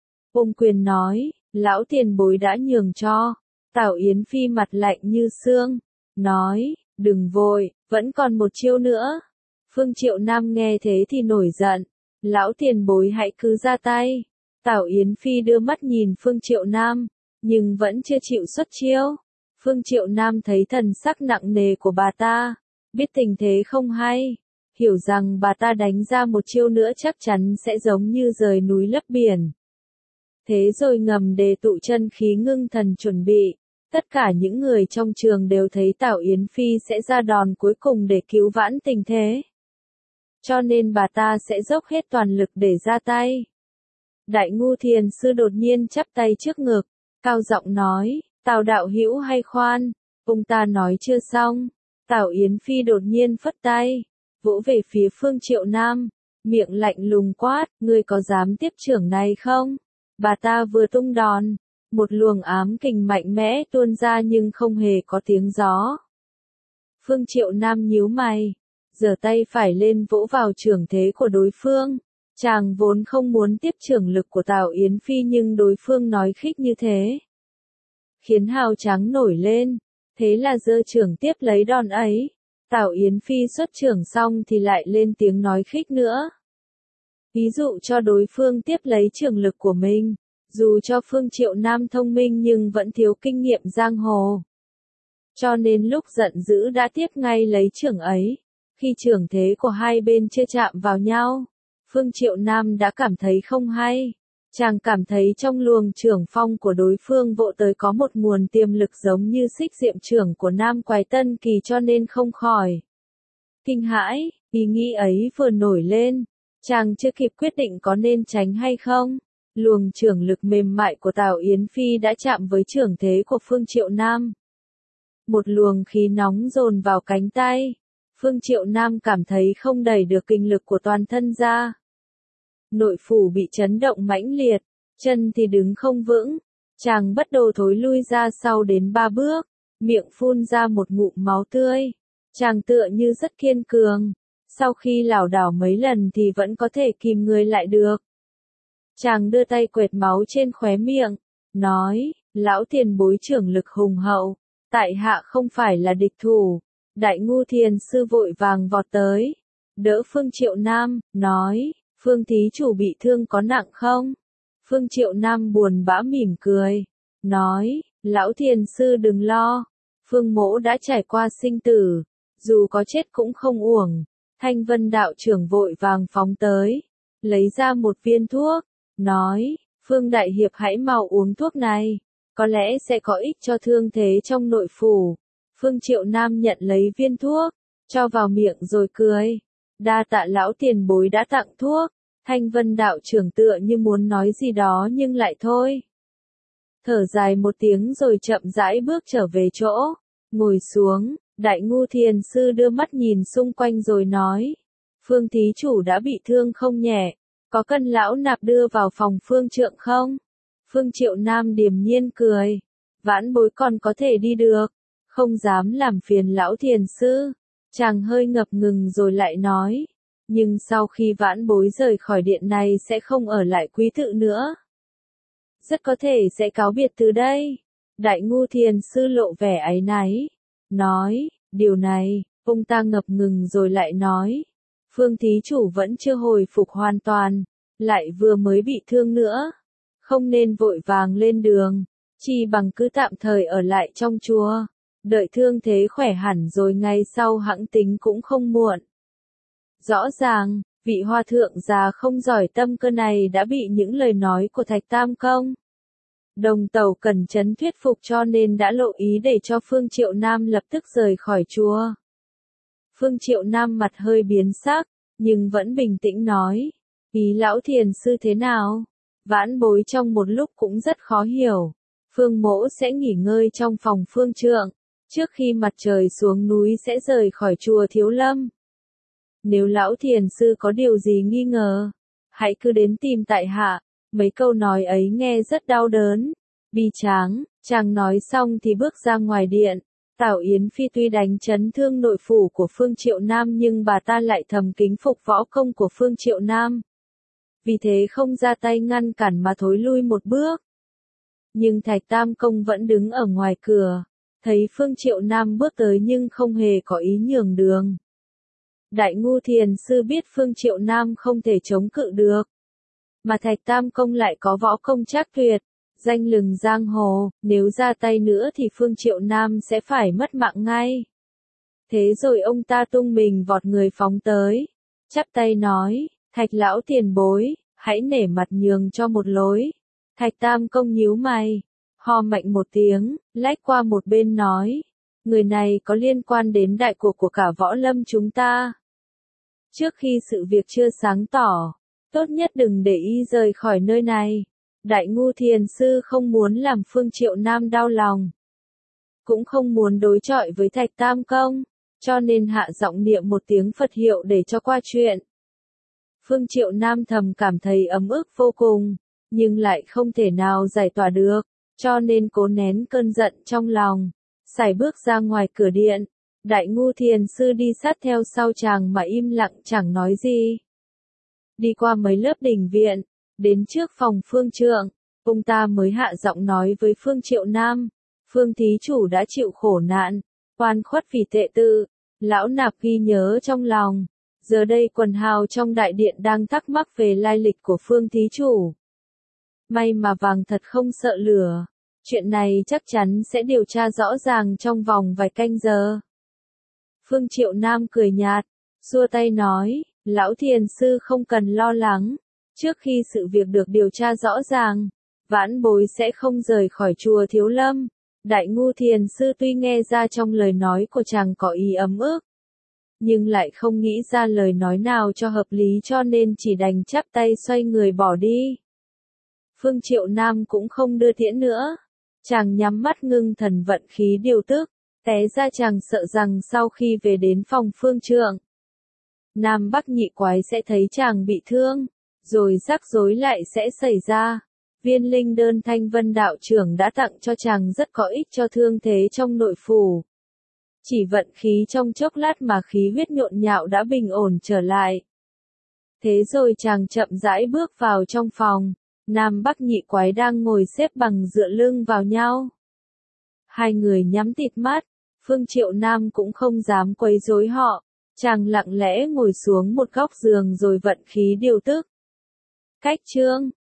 Ôm quyền nói, lão tiền bối đã nhường cho. Tào Yến Phi mặt lạnh như xương, nói, đừng vội, vẫn còn một chiêu nữa. Phương Triệu Nam nghe thế thì nổi giận, lão tiền bối hãy cứ ra tay. Tào Yến Phi đưa mắt nhìn Phương Triệu Nam, nhưng vẫn chưa chịu xuất chiêu. Phương Triệu Nam thấy thần sắc nặng nề của bà ta, biết tình thế không hay, hiểu rằng bà ta đánh ra một chiêu nữa chắc chắn sẽ giống như rời núi lấp biển. Thế rồi ngầm đề tụ chân khí ngưng thần chuẩn bị. Tất cả những người trong trường đều thấy Tào Yến Phi sẽ ra đòn cuối cùng để cứu vãn tình thế. Cho nên bà ta sẽ dốc hết toàn lực để ra tay. Đại Ngu Thiền Sư đột nhiên chắp tay trước ngực, cao giọng nói, Tào đạo hữu hay khoan, ông ta nói chưa xong. Tào Yến Phi đột nhiên phất tay, vỗ về phía Phương Triệu Nam, miệng lạnh lùng quát, ngươi có dám tiếp trưởng này không? Bà ta vừa tung đòn, một luồng ám kình mạnh mẽ tuôn ra nhưng không hề có tiếng gió. Phương Triệu Nam nhíu mày, giở tay phải lên vỗ vào trưởng thế của đối phương. Chàng vốn không muốn tiếp trưởng lực của Tào Yến Phi nhưng đối phương nói khích như thế, khiến hào trắng nổi lên, thế là giơ trưởng tiếp lấy đòn ấy. Tào Yến Phi xuất trưởng xong thì lại lên tiếng nói khích nữa, ví dụ cho đối phương tiếp lấy trưởng lực của mình. Dù cho Phương Triệu Nam thông minh nhưng vẫn thiếu kinh nghiệm giang hồ. Cho nên lúc giận dữ đã tiếp ngay lấy chưởng ấy. Khi chưởng thế của hai bên chưa chạm vào nhau, Phương Triệu Nam đã cảm thấy không hay. Chàng cảm thấy trong luồng chưởng phong của đối phương vỗ tới có một nguồn tiềm lực giống như xích diệm chưởng của Nam Quái Tân Kỳ, cho nên không khỏi kinh hãi. Ý nghĩ ấy vừa nổi lên, chàng chưa kịp quyết định có nên tránh hay không. Luồng chưởng lực mềm mại của Tào Yến Phi đã chạm với chưởng thế của Phương Triệu Nam. Một luồng khí nóng dồn vào cánh tay. Phương Triệu Nam cảm thấy không đẩy được kinh lực của toàn thân ra. Nội phủ bị chấn động mãnh liệt, chân thì đứng không vững. Chàng bất đồ thối lui ra sau đến 3 bước, miệng phun ra một ngụm máu tươi. Chàng tựa như rất kiên cường, sau khi lảo đảo mấy lần thì vẫn có thể kìm người lại được. Chàng đưa tay quệt máu trên khóe miệng, nói, lão tiền bối trưởng lực hùng hậu, tại hạ không phải là địch thủ. Đại Ngu Thiền sư vội vàng vọt tới, đỡ Phương Triệu Nam, nói, Phương thí chủ bị thương có nặng không? Phương Triệu Nam buồn bã mỉm cười, nói, lão thiền sư đừng lo, Phương mỗ đã trải qua sinh tử, dù có chết cũng không uổng. Thanh Vân đạo trưởng vội vàng phóng tới, lấy ra một viên thuốc, nói, Phương đại hiệp hãy mau uống thuốc này, có lẽ sẽ có ích cho thương thế trong nội phủ. Phương Triệu Nam nhận lấy viên thuốc, cho vào miệng rồi cười, đa tạ lão tiền bối đã tặng thuốc. Thanh Vân đạo trưởng tựa như muốn nói gì đó nhưng lại thôi. Thở dài một tiếng rồi chậm rãi bước trở về chỗ, ngồi xuống. Đại Ngu Thiền sư đưa mắt nhìn xung quanh rồi nói, Phương thí chủ đã bị thương không nhẹ, có cần lão nạp đưa vào phòng Phương trượng không? Phương Triệu Nam điềm nhiên cười, vãn bối còn có thể đi được, không dám làm phiền lão thiền sư. Chàng hơi ngập ngừng rồi lại nói, nhưng sau khi vãn bối rời khỏi điện này sẽ không ở lại quý tự nữa. Rất có thể sẽ cáo biệt từ đây. Đại Ngu Thiền sư lộ vẻ áy náy, nói, điều này, ông ta ngập ngừng rồi lại nói, Phương thí chủ vẫn chưa hồi phục hoàn toàn, lại vừa mới bị thương nữa, không nên vội vàng lên đường, chi bằng cứ tạm thời ở lại trong chùa, đợi thương thế khỏe hẳn rồi ngày sau hẵng tính cũng không muộn. Rõ ràng, vị hòa thượng già không giỏi tâm cơ này đã bị những lời nói của Thạch Tam Công Đồng Tàu cần chấn thuyết phục, cho nên đã lộ ý để cho Phương Triệu Nam lập tức rời khỏi chùa. Phương Triệu Nam mặt hơi biến sắc, nhưng vẫn bình tĩnh nói, ý lão thiền sư thế nào? Vãn bối trong một lúc cũng rất khó hiểu. Phương mỗ sẽ nghỉ ngơi trong phòng Phương trượng, trước khi mặt trời xuống núi sẽ rời khỏi chùa Thiếu Lâm. Nếu lão thiền sư có điều gì nghi ngờ, hãy cứ đến tìm tại hạ. Mấy câu nói ấy nghe rất đau đớn, bi tráng. Chàng nói xong thì bước ra ngoài điện. Tào Yến Phi tuy đánh chấn thương nội phủ của Phương Triệu Nam nhưng bà ta lại thầm kính phục võ công của Phương Triệu Nam. Vì thế không ra tay ngăn cản mà thối lui một bước. Nhưng Thạch Tam Công vẫn đứng ở ngoài cửa, thấy Phương Triệu Nam bước tới nhưng không hề có ý nhường đường. Đại Ngu Thiền sư biết Phương Triệu Nam không thể chống cự được, mà Thạch Tam Công lại có võ công trác tuyệt, danh lừng giang hồ, nếu ra tay nữa thì Phương Triệu Nam sẽ phải mất mạng ngay. Thế rồi ông ta tung mình vọt người phóng tới, chắp tay nói, Thạch lão tiền bối, hãy nể mặt nhường cho một lối. Thạch Tam Công nhíu mày, ho mạnh một tiếng, lách qua một bên nói, người này có liên quan đến đại cuộc của cả võ lâm chúng ta. Trước khi sự việc chưa sáng tỏ, tốt nhất đừng để y rời khỏi nơi này. Đại Ngu Thiền sư không muốn làm Phương Triệu Nam đau lòng, cũng không muốn đối chọi với Thạch Tam Công, cho nên hạ giọng niệm một tiếng Phật hiệu để cho qua chuyện. Phương Triệu Nam thầm cảm thấy ấm ức vô cùng, nhưng lại không thể nào giải tỏa được, cho nên cố nén cơn giận trong lòng, sải bước ra ngoài cửa điện. Đại Ngu Thiền sư đi sát theo sau chàng mà im lặng chẳng nói gì. Đi qua mấy lớp đình viện, đến trước phòng Phương trượng, ông ta mới hạ giọng nói với Phương Triệu Nam, Phương thí chủ đã chịu khổ nạn, oan khuất vì tệ tự, lão nạp ghi nhớ trong lòng. Giờ đây quần hào trong đại điện đang thắc mắc về lai lịch của Phương thí chủ. May mà vàng thật không sợ lửa. Chuyện này chắc chắn sẽ điều tra rõ ràng trong vòng vài canh giờ. Phương Triệu Nam cười nhạt, xua tay nói, lão thiền sư không cần lo lắng. Trước khi sự việc được điều tra rõ ràng, vãn bối sẽ không rời khỏi chùa Thiếu Lâm. Đại ngu thiền sư tuy nghe ra trong lời nói của chàng có ý ấm ức, nhưng lại không nghĩ ra lời nói nào cho hợp lý cho nên chỉ đành chắp tay xoay người bỏ đi. Phương Triệu Nam cũng không đưa tiễn nữa. Chàng nhắm mắt ngưng thần vận khí điều tức, té ra chàng sợ rằng sau khi về đến phòng phương trượng, Nam Bắc nhị quái sẽ thấy chàng bị thương, rồi rắc rối lại sẽ xảy ra. Viên linh đơn Thanh Vân đạo trưởng đã tặng cho chàng rất có ích cho thương thế trong nội phủ. Chỉ vận khí trong chốc lát mà khí huyết nhộn nhạo đã bình ổn trở lại. Thế rồi chàng chậm rãi bước vào trong phòng, Nam Bắc nhị quái đang ngồi xếp bằng dựa lưng vào nhau. Hai người nhắm tịt mắt, Phương Triệu Nam cũng không dám quấy rối họ, chàng lặng lẽ ngồi xuống một góc giường rồi vận khí điều tức. Cách chương